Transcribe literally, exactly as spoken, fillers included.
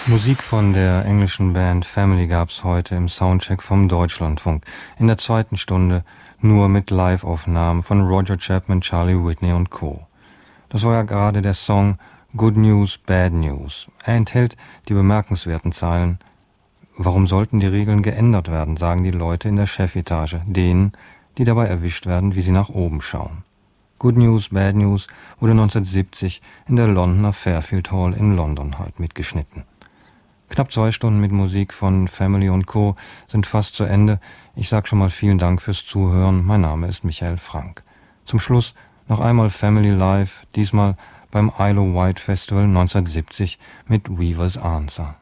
Musik von der englischen Band Family gab's heute im Soundcheck vom Deutschlandfunk. In der zweiten Stunde nur mit Live-Aufnahmen von Roger Chapman, Charlie Whitney und Co. Das war ja gerade der Song Good News, Bad News. Er enthält die bemerkenswerten Zeilen: Warum sollten die Regeln geändert werden, sagen die Leute in der Chefetage, denen, die dabei erwischt werden, wie sie nach oben schauen. Good News, Bad News wurde neunzehnhundertsiebzig in der Londoner Fairfield Hall in London halt mitgeschnitten. Knapp zwei Stunden mit Musik von Family und Co. sind fast zu Ende. Ich sag schon mal vielen Dank fürs Zuhören. Mein Name ist Michael Frank. Zum Schluss noch einmal Family Live, diesmal beim Isle of Wight Festival neunzehnhundertsiebzig mit Weaver's Answer.